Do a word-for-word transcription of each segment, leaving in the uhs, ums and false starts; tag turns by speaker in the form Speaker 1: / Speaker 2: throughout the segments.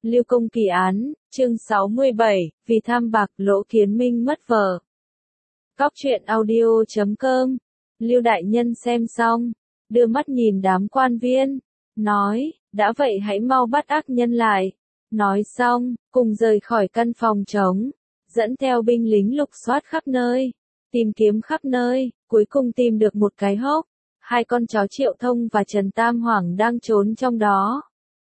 Speaker 1: Lưu Công kỳ án, chương sáu mươi bảy, vì tham bạc Lỗ Kiến Minh mất vợ. Cóc truyện audio chấm com. Lưu đại nhân xem xong, đưa mắt nhìn đám quan viên, nói, đã vậy hãy mau bắt ác nhân lại. Nói xong, cùng rời khỏi căn phòng trống, dẫn theo binh lính lục soát khắp nơi, tìm kiếm khắp nơi, cuối cùng tìm được một cái hốc. Hai con chó Triệu Thông và Trần Tam Hoàng đang trốn trong đó.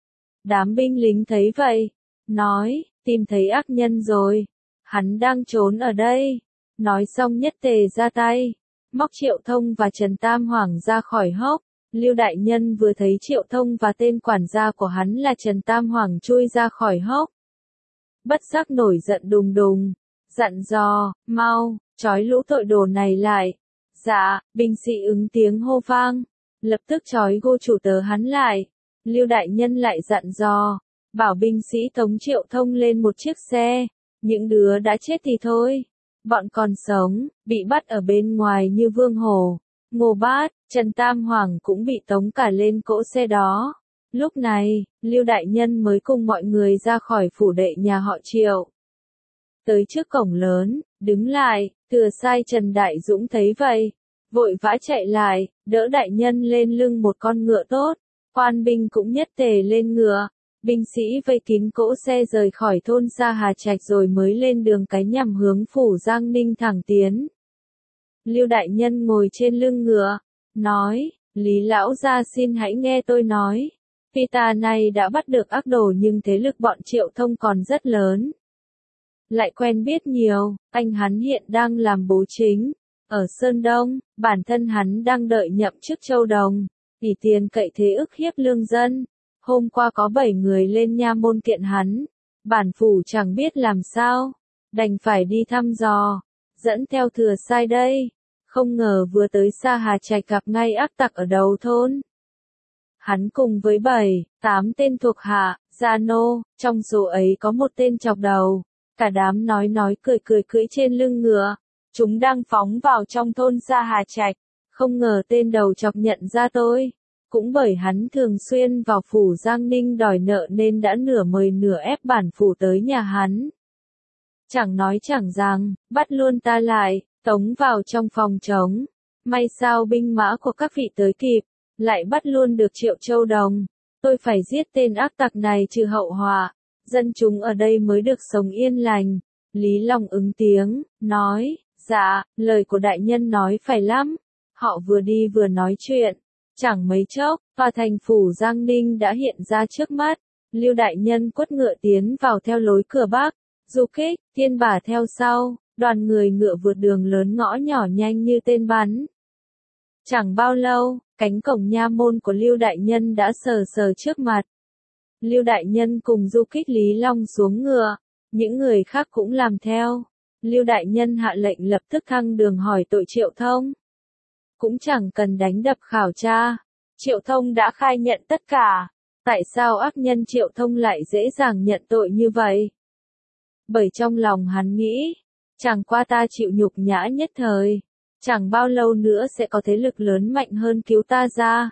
Speaker 1: Đám binh lính thấy vậy, nói, tìm thấy ác nhân rồi, hắn đang trốn ở đây. Nói xong nhất tề ra tay, móc Triệu Thông và Trần Tam Hoàng ra khỏi hốc. Lưu đại nhân vừa thấy Triệu Thông và tên quản gia của hắn là Trần Tam Hoàng chui ra khỏi hốc, bất giác nổi giận đùng đùng, dặn dò, mau, trói lũ tội đồ này lại. Dạ, binh sĩ ứng tiếng hô vang, lập tức trói cô chủ tớ hắn lại. Lưu đại nhân lại dặn dò, bảo binh sĩ tống Triệu Thông lên một chiếc xe, những đứa đã chết thì thôi, bọn còn sống, bị bắt ở bên ngoài như Vương Hổ, Ngô Bát, Trần Tam Hoàng cũng bị tống cả lên cỗ xe đó. Lúc này, Lưu đại nhân mới cùng mọi người ra khỏi phủ đệ nhà họ Triệu. Tới trước cổng lớn, đứng lại, thừa sai Trần Đại Dũng thấy vậy, vội vã chạy lại, đỡ đại nhân lên lưng một con ngựa tốt. Quan binh cũng nhất tề lên ngựa, binh sĩ vây kín cỗ xe rời khỏi thôn Sa Hà Trạch rồi mới lên đường cái nhằm hướng phủ Giang Ninh thẳng tiến. Lưu đại nhân ngồi trên lưng ngựa, nói, Lý lão gia xin hãy nghe tôi nói, vì ta này đã bắt được ác đồ nhưng thế lực bọn Triệu Thông còn rất lớn. Lại quen biết nhiều, anh hắn hiện đang làm bố chính, ở Sơn Đông, bản thân hắn đang đợi nhậm chức Châu Đồng. Vì tiền cậy thế ức hiếp lương dân, hôm qua có bảy người lên nha môn kiện hắn, bản phủ chẳng biết làm sao, đành phải đi thăm dò, dẫn theo thừa sai đây, không ngờ vừa tới Sa Hà Trạch gặp ngay ác tặc ở đầu thôn. Hắn cùng với bảy, tám tên thuộc hạ, gia nô, trong số ấy có một tên chọc đầu, cả đám nói nói cười cười cưỡi trên lưng ngựa, chúng đang phóng vào trong thôn Sa Hà Trạch. Không ngờ tên đầu chọc nhận ra tôi, cũng bởi hắn thường xuyên vào phủ Giang Ninh đòi nợ nên đã nửa mời nửa ép bản phủ tới nhà hắn. Chẳng nói chẳng rằng, bắt luôn ta lại, tống vào trong phòng trống. May sao binh mã của các vị tới kịp, lại bắt luôn được Triệu Châu Đồng. Tôi phải giết tên ác tặc này trừ hậu họa, dân chúng ở đây mới được sống yên lành. Lý Long ứng tiếng, nói, dạ, lời của đại nhân nói phải lắm. Họ vừa đi vừa nói chuyện, chẳng mấy chốc, tòa thành phủ Giang Ninh đã hiện ra trước mắt. Lưu đại nhân quất ngựa tiến vào theo lối cửa bắc, Du Kích, Thiên Bả theo sau, đoàn người ngựa vượt đường lớn ngõ nhỏ nhanh như tên bắn. Chẳng bao lâu, cánh cổng nha môn của Lưu đại nhân đã sờ sờ trước mặt. Lưu đại nhân cùng Du Kích Lý Long xuống ngựa, những người khác cũng làm theo. Lưu đại nhân hạ lệnh lập tức thăng đường hỏi tội Triệu Thông. Cũng chẳng cần đánh đập khảo tra, Triệu Thông đã khai nhận tất cả, tại sao ác nhân Triệu Thông lại dễ dàng nhận tội như vậy? Bởi trong lòng hắn nghĩ, chẳng qua ta chịu nhục nhã nhất thời, chẳng bao lâu nữa sẽ có thế lực lớn mạnh hơn cứu ta ra.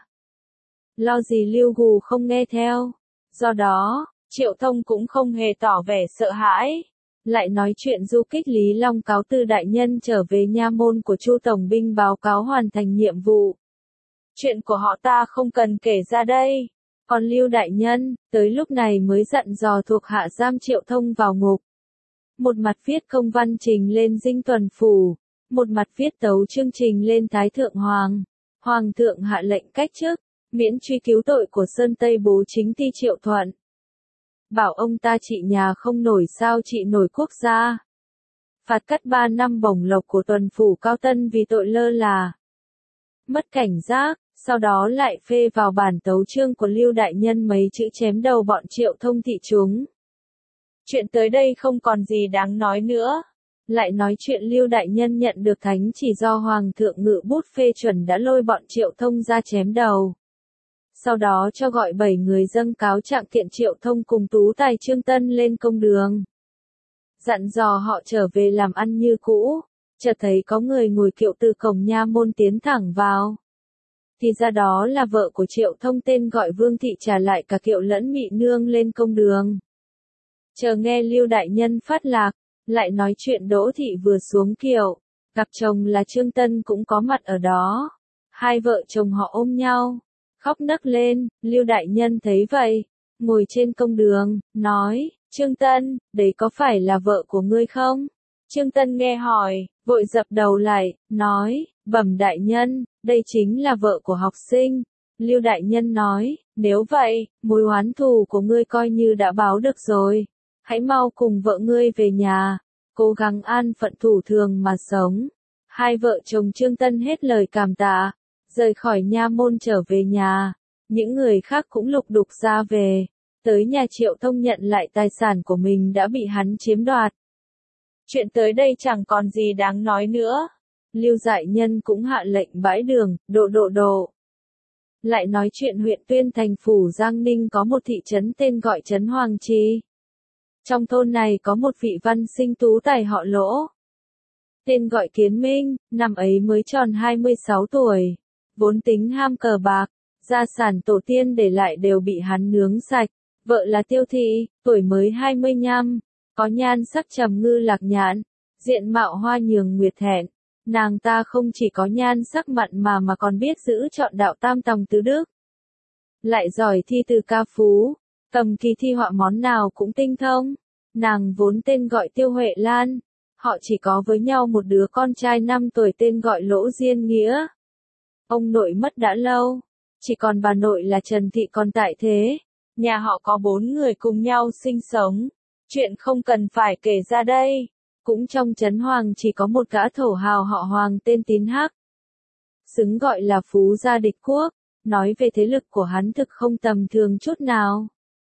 Speaker 1: Lo gì Lưu Gù không nghe theo, do đó, Triệu Thông cũng không hề tỏ vẻ sợ hãi. Lại nói chuyện Du Kích Lý Long cáo từ đại nhân trở về nha môn của Chu Tổng binh báo cáo hoàn thành nhiệm vụ. Chuyện của họ ta không cần kể ra đây. Còn Lưu đại nhân, tới lúc này mới dặn dò thuộc hạ giam Triệu Thông vào ngục. Một mặt viết công văn trình lên Dinh Tuần Phủ, một mặt viết tấu chương trình lên Thái Thượng Hoàng. Hoàng thượng hạ lệnh cách chức, miễn truy cứu tội của Sơn Tây bố chính Ti Triệu Thuận. Bảo ông ta trị nhà không nổi sao trị nổi quốc gia. Phạt cắt ba năm bổng lộc của tuần phủ Cao Tân vì tội lơ là. Mất cảnh giác, sau đó lại phê vào bản tấu chương của Lưu đại nhân mấy chữ chém đầu bọn Triệu Thông thị chúng. Chuyện tới đây không còn gì đáng nói nữa. Lại nói chuyện Lưu đại nhân nhận được thánh chỉ do Hoàng thượng ngự bút phê chuẩn đã lôi bọn Triệu Thông ra chém đầu. Sau đó cho gọi bảy người dâng cáo trạng kiện Triệu Thông cùng Tú Tài Trương Tân lên công đường. Dặn dò họ trở về làm ăn như cũ, chợt thấy có người ngồi kiệu từ cổng nha môn tiến thẳng vào. Thì ra đó là vợ của Triệu Thông tên gọi Vương Thị trả lại cả kiệu lẫn Mị Nương lên công đường. Chờ nghe Lưu đại nhân phát lạc, lại nói chuyện Đỗ thị vừa xuống kiệu, gặp chồng là Trương Tân cũng có mặt ở đó. Hai vợ chồng họ ôm nhau, khóc nấc lên, Lưu đại nhân thấy vậy, ngồi trên công đường, nói, Trương Tân, đấy có phải là vợ của ngươi không? Trương Tân nghe hỏi, vội dập đầu lại, nói, bẩm đại nhân, đây chính là vợ của học sinh. Lưu đại nhân nói, nếu vậy, mối oán thù của ngươi coi như đã báo được rồi. Hãy mau cùng vợ ngươi về nhà, cố gắng an phận thủ thường mà sống. Hai vợ chồng Trương Tân hết lời cảm tạ, rời khỏi nha môn trở về nhà. Những người khác cũng lục đục ra về, tới nhà Triệu Thông nhận lại tài sản của mình đã bị hắn chiếm đoạt. Chuyện tới đây chẳng còn gì đáng nói nữa. Lưu Dại Nhân cũng hạ lệnh bãi đường, độ độ độ. Lại nói chuyện huyện Tuyên Thành phủ Giang Ninh có một thị trấn tên gọi trấn Hoàng Trì. Trong thôn này có một vị văn sinh tú tài họ Lỗ. Tên gọi Kiến Minh, năm ấy mới tròn hai mươi sáu tuổi. Vốn tính ham cờ bạc, gia sản tổ tiên để lại đều bị hắn nướng sạch. Vợ là Tiêu Thị, tuổi mới hai mươi lăm, có nhan sắc trầm ngư lạc nhãn, diện mạo hoa nhường nguyệt thẹn. Nàng ta không chỉ có nhan sắc mặn mà mà còn biết giữ chọn đạo tam tòng tứ đức. Lại giỏi thi từ ca phú, cầm kỳ thi họa món nào cũng tinh thông. Nàng vốn tên gọi Tiêu Huệ Lan, họ chỉ có với nhau một đứa con trai năm tuổi tên gọi Lỗ Diên Nghĩa. Ông nội mất đã lâu, chỉ còn bà nội là Trần Thị còn tại thế. Nhà họ có bốn người cùng nhau sinh sống, chuyện không cần phải kể ra đây. Cũng trong trấn Hoàng chỉ có một gã thổ hào họ Hoàng tên Tín Hắc. Xứng gọi là phú gia địch quốc, nói về thế lực của hắn thực không tầm thường chút nào.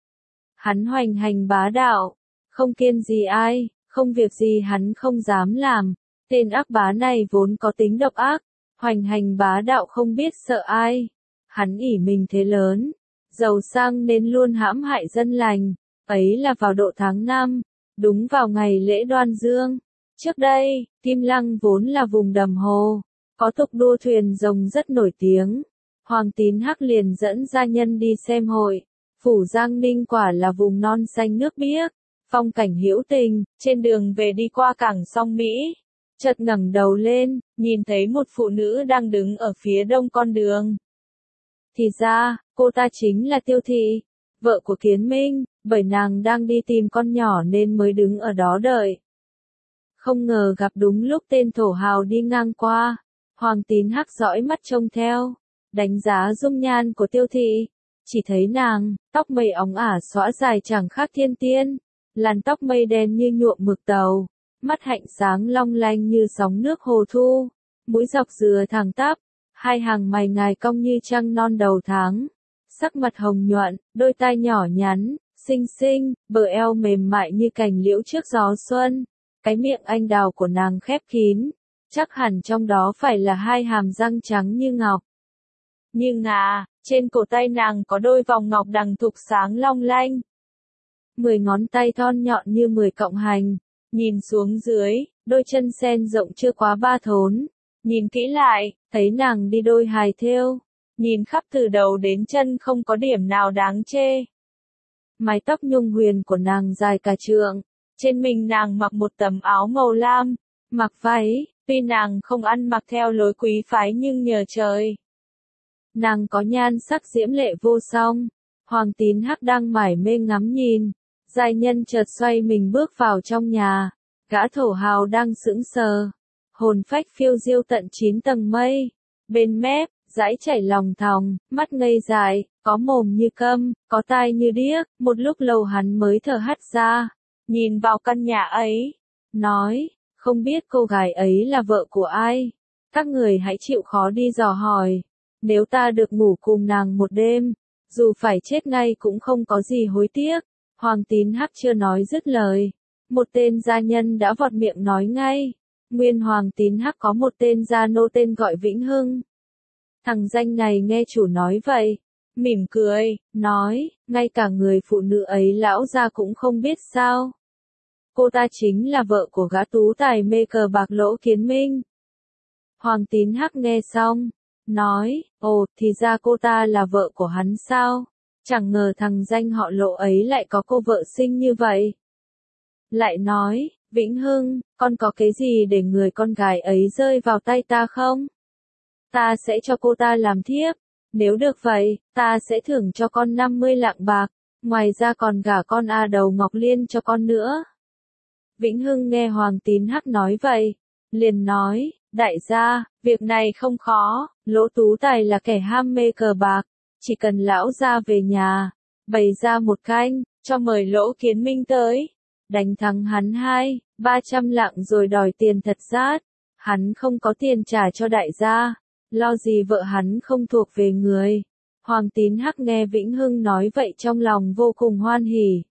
Speaker 1: Hắn hoành hành bá đạo, không kiêng gì ai, không việc gì hắn không dám làm. Tên ác bá này vốn có tính độc ác, hoành hành bá đạo không biết sợ ai. Hắn ỷ mình thế lớn, giàu sang nên luôn hãm hại dân lành. Ấy là vào độ tháng năm, đúng vào ngày lễ Đoan Dương. Trước đây, Kim Lăng vốn là vùng đầm hồ, có tục đua thuyền rồng rất nổi tiếng. Hoàng Tín Hắc liền dẫn gia nhân đi xem hội. Phủ Giang Ninh quả là vùng non xanh nước biếc, phong cảnh hữu tình. Trên đường về đi qua cảng Song Mỹ, chợt ngẩng đầu lên, nhìn thấy một phụ nữ đang đứng ở phía đông con đường. Thì ra, cô ta chính là Tiêu Thị, vợ của Kiến Minh, bởi nàng đang đi tìm con nhỏ nên mới đứng ở đó đợi. Không ngờ gặp đúng lúc tên thổ hào đi ngang qua. Hoàng Tín Hắc dõi mắt trông theo, đánh giá dung nhan của Tiêu Thị. Chỉ thấy nàng, tóc mây óng ả xõa dài chẳng khác thiên tiên, làn tóc mây đen như nhuộm mực tàu, mắt hạnh sáng long lanh như sóng nước hồ thu, mũi dọc dừa thẳng tắp, hai hàng mày ngài cong như trăng non đầu tháng, sắc mặt hồng nhuận, đôi tai nhỏ nhắn, xinh xinh, bờ eo mềm mại như cành liễu trước gió xuân, cái miệng anh đào của nàng khép kín, chắc hẳn trong đó phải là hai hàm răng trắng như ngọc. Nhưng à, trên cổ tay nàng có đôi vòng ngọc đằng thục sáng long lanh. Mười ngón tay thon nhọn như mười cọng hành, nhìn xuống dưới, đôi chân sen rộng chưa quá ba thốn. Nhìn kỹ lại, thấy nàng đi đôi hài thêu, nhìn khắp từ đầu đến chân không có điểm nào đáng chê. Mái tóc nhung huyền của nàng dài cả trượng, trên mình nàng mặc một tấm áo màu lam, mặc váy, tuy nàng không ăn mặc theo lối quý phái nhưng nhờ trời. Nàng có nhan sắc diễm lệ vô song. Hoàng Tín Hắc đang mải mê ngắm nhìn, giai nhân chợt xoay mình bước vào trong nhà, gã thổ hào đang sững sờ, hồn phách phiêu diêu tận chín tầng mây, bên mép, dãi chảy lòng thòng, mắt ngây dại, có mồm như câm, có tai như điếc, một lúc lâu hắn mới thở hắt ra, nhìn vào căn nhà ấy, nói, không biết cô gái ấy là vợ của ai, các người hãy chịu khó đi dò hỏi. Nếu ta được ngủ cùng nàng một đêm, dù phải chết ngay cũng không có gì hối tiếc. Hoàng Tín Hắc chưa nói dứt lời, một tên gia nhân đã vọt miệng nói ngay. Nguyên Hoàng Tín Hắc có một tên gia nô tên gọi Vĩnh Hưng. Thằng danh này nghe chủ nói vậy, mỉm cười, nói, ngay cả người phụ nữ ấy lão gia cũng không biết sao. Cô ta chính là vợ của gã tú tài mê cờ bạc Lỗ Kiến Minh. Hoàng Tín Hắc nghe xong, nói, ồ, thì ra cô ta là vợ của hắn sao? Chẳng ngờ thằng danh họ Lỗ ấy lại có cô vợ xinh như vậy. lại nói, Vĩnh Hưng, con có cái gì để người con gái ấy rơi vào tay ta không? Ta sẽ cho cô ta làm thiếp. Nếu được vậy, ta sẽ thưởng cho con năm mươi lạng bạc, ngoài ra còn gả con A Đầu Ngọc Liên cho con nữa. Vĩnh Hưng nghe Hoàng Tín Hắc nói vậy, liền nói, đại gia, việc này không khó, Lỗ Tú Tài là kẻ ham mê cờ bạc, chỉ cần lão gia về nhà, bày ra một canh, cho mời Lỗ Kiến Minh tới, đánh thắng hắn hai, ba trăm lạng rồi đòi tiền thật rát, hắn không có tiền trả cho đại gia, lo gì vợ hắn không thuộc về người. Hoàng Tín Hắc nghe Vĩnh Hưng nói vậy trong lòng vô cùng hoan hỉ.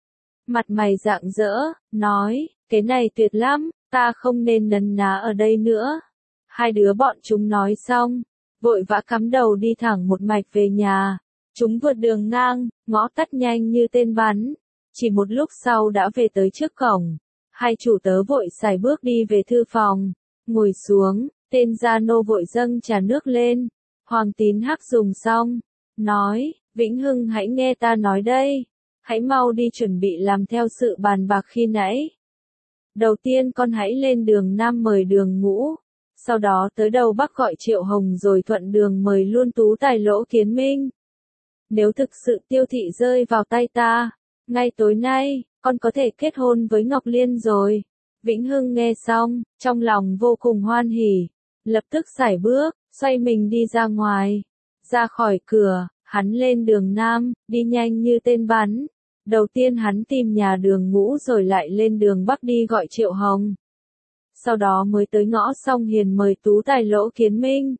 Speaker 1: Mặt mày rạng rỡ, nói, cái này tuyệt lắm, ta không nên nấn ná ở đây nữa. Hai đứa bọn chúng nói xong, vội vã cắm đầu đi thẳng một mạch về nhà. Chúng vượt đường ngang, ngõ tắt nhanh như tên bắn. Chỉ một lúc sau đã về tới trước cổng. Hai chủ tớ vội sải bước đi về thư phòng, ngồi xuống, tên gia nô vội dâng trà nước lên. Hoàng Tín Hắc dùng xong, nói, Vĩnh Hưng hãy nghe ta nói đây. Hãy mau đi chuẩn bị làm theo sự bàn bạc khi nãy. Đầu tiên con hãy lên đường Nam mời đường Ngũ, sau đó tới đầu Bắc gọi Triệu Hồng rồi thuận đường mời luôn Tú Tài Lỗ Kiến Minh. Nếu thực sự Tiêu Thị rơi vào tay ta, ngay tối nay, con có thể kết hôn với Ngọc Liên rồi. Vĩnh Hưng nghe xong, trong lòng vô cùng hoan hỉ, lập tức sải bước, xoay mình đi ra ngoài. Ra khỏi cửa, hắn lên đường Nam, đi nhanh như tên bắn. Đầu tiên hắn tìm nhà đường Ngũ rồi lại lên đường Bắc đi gọi Triệu Hồng. Sau đó mới tới ngõ Song Hiền mời Tú Tài Lỗ Kiến Minh.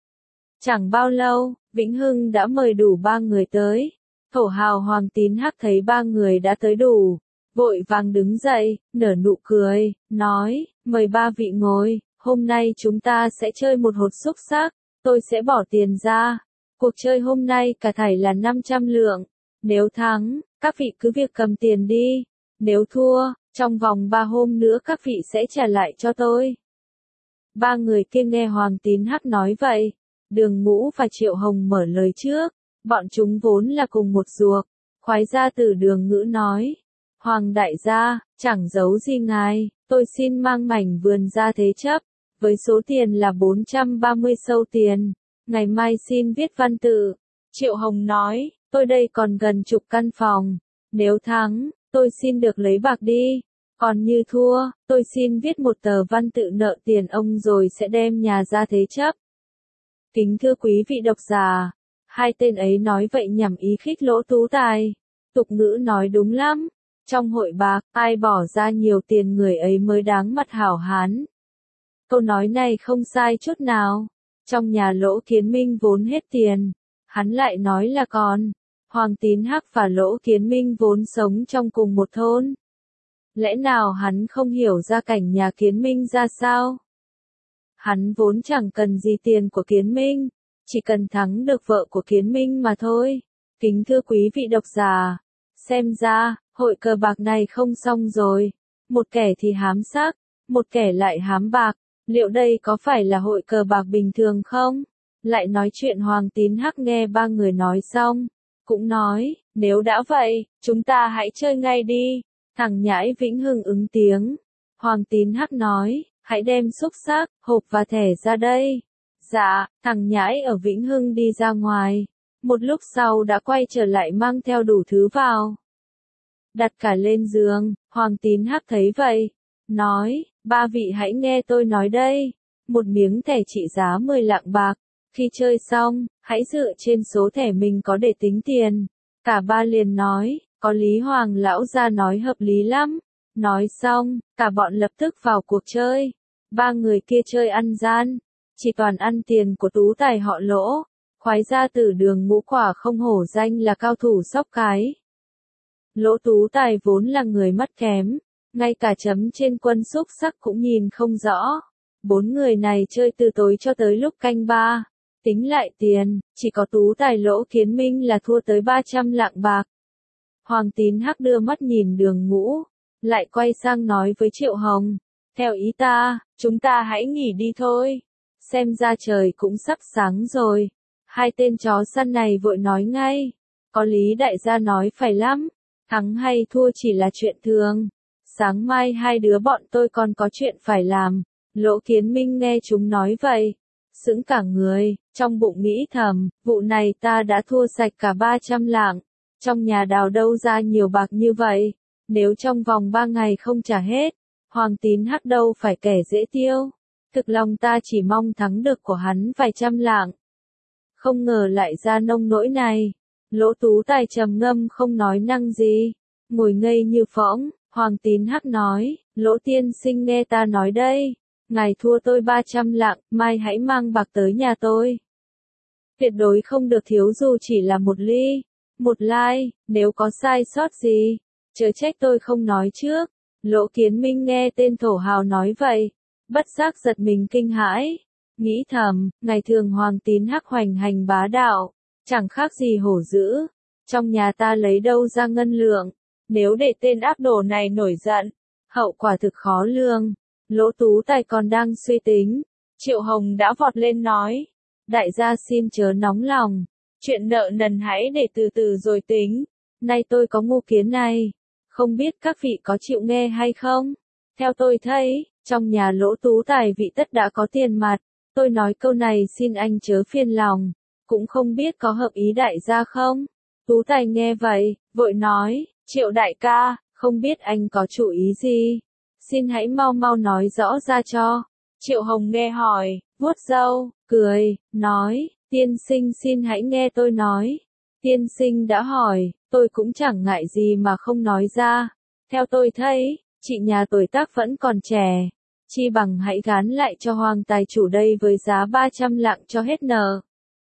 Speaker 1: Chẳng bao lâu, Vĩnh Hưng đã mời đủ ba người tới. Thổ hào Hoàng Tín Hắc thấy ba người đã tới đủ, vội vàng đứng dậy, nở nụ cười, nói, mời ba vị ngồi, hôm nay chúng ta sẽ chơi một hột xúc xắc, tôi sẽ bỏ tiền ra. Cuộc chơi hôm nay cả thảy là năm trăm lượng, nếu thắng, các vị cứ việc cầm tiền đi, nếu thua, trong vòng ba hôm nữa các vị sẽ trả lại cho tôi. Ba người kia nghe Hoàng Tín Hắc nói vậy, Đường Ngũ và Triệu Hồng mở lời trước, bọn chúng vốn là cùng một ruột. Khoái gia tử Đường Ngữ nói, Hoàng đại gia, chẳng giấu gì ngài, tôi xin mang mảnh vườn ra thế chấp, với số tiền là bốn trăm ba mươi sâu tiền, ngày mai xin viết văn tự. Triệu Hồng nói, tôi đây còn gần chục căn phòng, nếu thắng, tôi xin được lấy bạc đi, còn như thua, tôi xin viết một tờ văn tự nợ tiền ông rồi sẽ đem nhà ra thế chấp. Kính thưa quý vị độc giả, hai tên ấy nói vậy nhằm ý khích Lỗ Tú Tài. Tục ngữ nói đúng lắm, trong hội bạc, ai bỏ ra nhiều tiền người ấy mới đáng mặt hảo hán. Câu nói này không sai chút nào. Trong nhà Lỗ Kiến Minh vốn hết tiền, hắn lại nói là còn. Hoàng Tín Hắc và Lỗ Kiến Minh vốn sống trong cùng một thôn. Lẽ nào hắn không hiểu ra cảnh nhà Kiến Minh ra sao? Hắn vốn chẳng cần gì tiền của Kiến Minh, chỉ cần thắng được vợ của Kiến Minh mà thôi. Kính thưa quý vị độc giả, xem ra, hội cờ bạc này không xong rồi. Một kẻ thì hám sắc, một kẻ lại hám bạc. Liệu đây có phải là hội cờ bạc bình thường không? Lại nói chuyện Hoàng Tín Hắc nghe ba người nói xong, cũng nói, nếu đã vậy, chúng ta hãy chơi ngay đi. Thằng nhãi Vĩnh Hưng ứng tiếng. Hoàng Tín Hắc nói, hãy đem xúc xắc, hộp và thẻ ra đây. Dạ, thằng nhãi ở Vĩnh Hưng đi ra ngoài. Một lúc sau đã quay trở lại mang theo đủ thứ vào. Đặt cả lên giường, Hoàng Tín Hắc thấy vậy. Nói, ba vị hãy nghe tôi nói đây. Một miếng thẻ trị giá mười lạng bạc. Khi chơi xong, hãy dựa trên số thẻ mình có để tính tiền. Cả ba liền nói, có lý Hoàng lão gia nói hợp lý lắm. Nói xong, cả bọn lập tức vào cuộc chơi. Ba người kia chơi ăn gian, chỉ toàn ăn tiền của Tú Tài họ Lỗ. Khoái gia tử Đường Ngũ quả không hổ danh là cao thủ sóc cái. Lỗ Tú Tài vốn là người mắt kém, ngay cả chấm trên quân xúc xắc cũng nhìn không rõ. Bốn người này chơi từ tối cho tới lúc canh ba. Tính lại tiền, chỉ có Tú Tài Lỗ Kiến Minh là thua tới ba trăm lạng bạc. Hoàng Tín Hắc đưa mắt nhìn Đường Ngũ, lại quay sang nói với Triệu Hồng, theo ý ta, chúng ta hãy nghỉ đi thôi. Xem ra trời cũng sắp sáng rồi. Hai tên chó săn này vội nói ngay, có lý đại gia nói phải lắm, thắng hay thua chỉ là chuyện thường. sáng mai hai đứa bọn tôi còn có chuyện phải làm. Lỗ Kiến Minh nghe chúng nói vậy, sững cả người, trong bụng nghĩ thầm, vụ này ta đã thua sạch cả ba trăm lạng, trong nhà đào đâu ra nhiều bạc như vậy, nếu trong vòng ba ngày không trả hết, Hoàng Tín Hắc đâu phải kẻ dễ tiêu, thực lòng ta chỉ mong thắng được của hắn vài trăm lạng. Không ngờ lại ra nông nỗi này, Lỗ Tú Tài trầm ngâm không nói năng gì, ngồi ngây như phỗng. Hoàng Tín Hắc nói, Lỗ tiên sinh nghe ta nói đây, ngài thua tôi ba trăm lạng, mai hãy mang bạc tới nhà tôi. Tuyệt đối không được thiếu dù chỉ là một ly, một lai, nếu có sai sót gì, chớ trách tôi không nói trước. Lỗ Kiến Minh nghe tên thổ hào nói vậy, bất giác giật mình kinh hãi, nghĩ thầm, ngày thường Hoàng Tín Hắc hoành hành bá đạo, chẳng khác gì hổ dữ, trong nhà ta lấy đâu ra ngân lượng, nếu để tên ác đồ này nổi giận, hậu quả thực khó lường. Lỗ Tú Tài còn đang suy tính, Triệu Hồng đã vọt lên nói, đại gia xin chớ nóng lòng, chuyện nợ nần hãy để từ từ rồi tính, nay tôi có mưu kiến này, không biết các vị có chịu nghe hay không? Theo tôi thấy, trong nhà Lỗ Tú Tài vị tất đã có tiền mặt, tôi nói câu này xin anh chớ phiền lòng, cũng không biết có hợp ý đại gia không? Tú Tài nghe vậy, vội nói, Triệu đại ca, không biết anh có chủ ý gì? Xin hãy mau mau nói rõ ra cho. Triệu Hồng nghe hỏi, vuốt râu, cười, nói, tiên sinh xin hãy nghe tôi nói. Tiên sinh đã hỏi, tôi cũng chẳng ngại gì mà không nói ra. Theo tôi thấy, chị nhà tuổi tác vẫn còn trẻ, chi bằng hãy gán lại cho Hoàng tài chủ đây với giá ba trăm lạng cho hết nợ.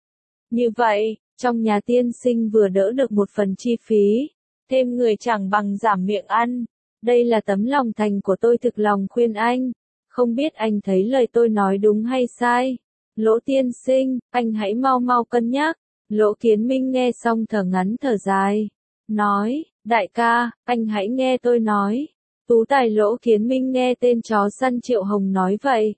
Speaker 1: Như vậy, trong nhà tiên sinh vừa đỡ được một phần chi phí, thêm người chẳng bằng giảm miệng ăn. Đây là tấm lòng thành của tôi thực lòng khuyên anh, không biết anh thấy lời tôi nói đúng hay sai. Lỗ tiên sinh, anh hãy mau mau cân nhắc. Lỗ Kiến Minh nghe xong thở ngắn thở dài, nói, đại ca, anh hãy nghe tôi nói. Tú Tài Lỗ Kiến Minh nghe tên chó săn Triệu Hồng nói vậy,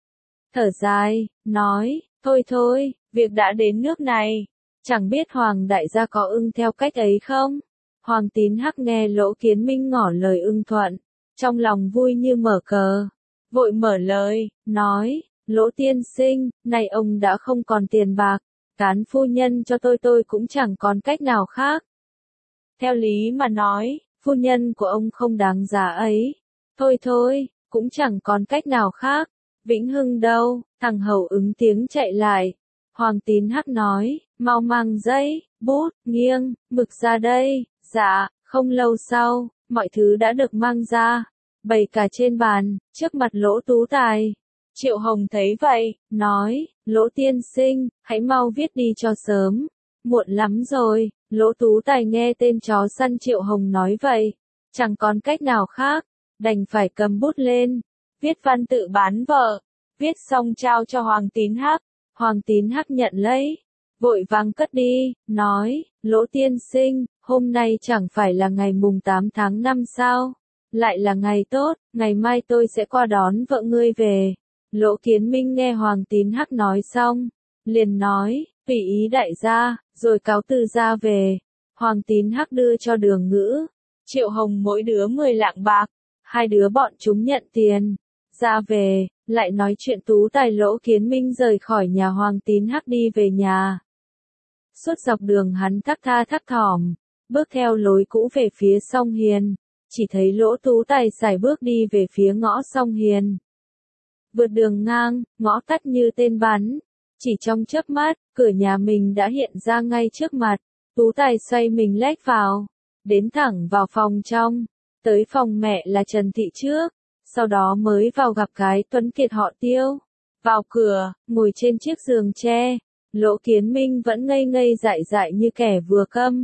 Speaker 1: thở dài, nói, thôi thôi, việc đã đến nước này, chẳng biết Hoàng đại gia có ưng theo cách ấy không? Hoàng Tín Hắc nghe Lỗ Kiến Minh ngỏ lời ưng thuận, trong lòng vui như mở cờ, vội mở lời, nói, Lỗ tiên sinh, nay ông đã không còn tiền bạc, cán phu nhân cho tôi tôi cũng chẳng còn cách nào khác. Theo lý mà nói, phu nhân của ông không đáng giá ấy. Thôi thôi, cũng chẳng còn cách nào khác. Vĩnh Hưng đâu? Thằng Hầu ứng tiếng chạy lại. Hoàng Tín Hắc nói, mau mang giấy, bút, nghiêng, mực ra đây. Dạ, không lâu sau, mọi thứ đã được mang ra, bày cả trên bàn, trước mặt Lỗ Tú Tài. Triệu Hồng thấy vậy, nói, Lỗ tiên sinh, hãy mau viết đi cho sớm, muộn lắm rồi. Lỗ Tú Tài nghe tên chó săn Triệu Hồng nói vậy, chẳng còn cách nào khác, đành phải cầm bút lên, viết văn tự bán vợ, viết xong trao cho Hoàng Tín Hắc. Hoàng Tín Hắc nhận lấy, vội vàng cất đi, nói, Lỗ tiên sinh, hôm nay chẳng phải là ngày mùng tám tháng năm sao, lại là ngày tốt, ngày mai tôi sẽ qua đón vợ ngươi về. Lỗ Kiến Minh nghe Hoàng Tín Hắc nói xong, liền nói, tùy ý đại gia, rồi cáo từ ra về. Hoàng Tín Hắc đưa cho Đường Ngữ, Triệu Hồng mỗi đứa mười lạng bạc, hai đứa bọn chúng nhận tiền, ra về, lại nói chuyện Tú Tài Lỗ Kiến Minh rời khỏi nhà Hoàng Tín Hắc đi về nhà. Suốt dọc đường hắn thắc tha thắc thỏm, bước theo lối cũ về phía Song Hiền, chỉ thấy Lỗ Tú Tài sải bước đi về phía ngõ Song Hiền. Vượt đường ngang, ngõ tắt như tên bắn, chỉ trong chớp mắt, cửa nhà mình đã hiện ra ngay trước mặt. Tú Tài xoay mình lách vào, đến thẳng vào phòng trong, tới phòng mẹ là Trần Thị trước, sau đó mới vào gặp cái Tuấn Kiệt họ Tiêu. Vào cửa, ngồi trên chiếc giường tre, Lỗ Kiến Minh vẫn ngây ngây dại dại như kẻ vừa câm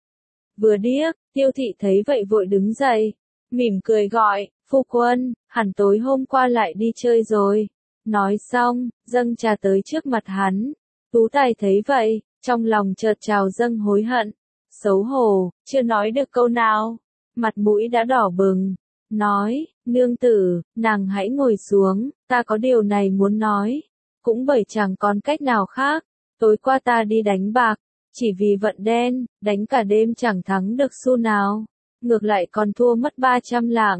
Speaker 1: vừa điếc. Tiêu Thị thấy vậy vội đứng dậy, mỉm cười gọi, phu quân, hẳn tối hôm qua lại đi chơi rồi. Nói xong, dâng trà tới trước mặt hắn. Tú Tài thấy vậy, trong lòng chợt trào dâng hối hận, xấu hổ, chưa nói được câu nào, mặt mũi đã đỏ bừng, nói, nương tử, nàng hãy ngồi xuống, ta có điều này muốn nói, cũng bởi chẳng còn cách nào khác, tối qua ta đi đánh bạc, chỉ vì vận đen, đánh cả đêm chẳng thắng được xu nào, ngược lại còn thua mất ba trăm lạng,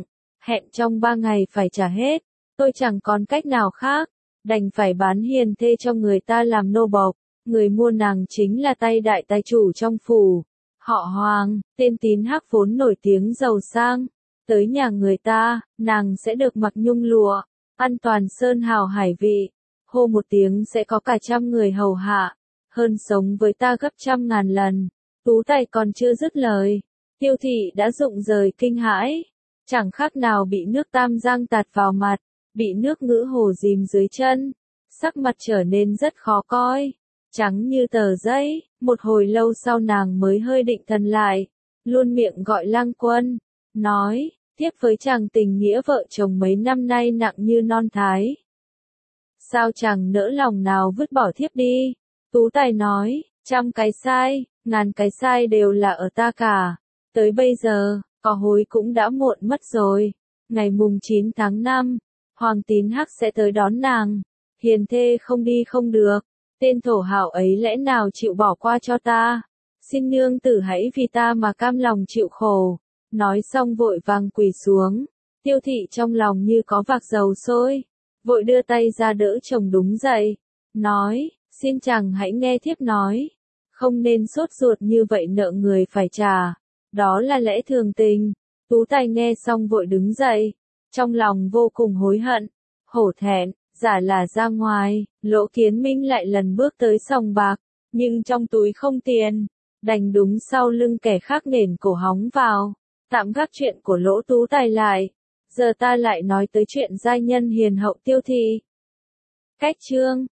Speaker 1: hẹn trong ba ngày phải trả hết, tôi chẳng còn cách nào khác, đành phải bán hiền thê cho người ta làm nô bộc, người mua nàng chính là tay đại tài chủ trong phủ, họ Hoàng, tên Tín Hắc vốn nổi tiếng giàu sang, tới nhà người ta, nàng sẽ được mặc nhung lụa, ăn toàn sơn hào hải vị, hô một tiếng sẽ có cả trăm người hầu hạ, hơn sống với ta gấp trăm ngàn lần. Tú Tài còn chưa dứt lời, Tiêu Thị đã rụng rời kinh hãi, chẳng khác nào bị nước Tam Giang tạt vào mặt, bị nước Ngữ Hồ dìm dưới chân, sắc mặt trở nên rất khó coi, trắng như tờ giấy, một hồi lâu sau nàng mới hơi định thần lại, luôn miệng gọi Lang Quân, nói, tiếp với chàng tình nghĩa vợ chồng mấy năm nay nặng như non thái. Sao chàng nỡ lòng nào vứt bỏ thiếp đi? Tú Tài nói, trăm cái sai, ngàn cái sai đều là ở ta cả. Tới bây giờ, có hối cũng đã muộn mất rồi. Ngày mùng chín tháng năm, Hoàng Tín Hắc sẽ tới đón nàng. Hiền thê không đi không được. Tên thổ hào ấy lẽ nào chịu bỏ qua cho ta? Xin nương tử hãy vì ta mà cam lòng chịu khổ. Nói xong vội vàng quỳ xuống. Tiêu Thị trong lòng như có vạc dầu sôi. Vội đưa tay ra đỡ chồng đúng dậy. Nói, xin chàng hãy nghe thiếp nói. Không nên sốt ruột như vậy, nợ người phải trả. Đó là lẽ thường tình. Tú Tài nghe xong vội đứng dậy. Trong lòng vô cùng hối hận. Hổ thẹn, giả là ra ngoài. Lỗ Kiến Minh lại lần bước tới sòng bạc. Nhưng trong túi không tiền. Đành đúng sau lưng kẻ khác nền cổ hóng vào. Tạm gác chuyện của Lỗ Tú Tài lại. Giờ ta lại nói tới chuyện giai nhân hiền hậu Tiêu Thị. Cách chương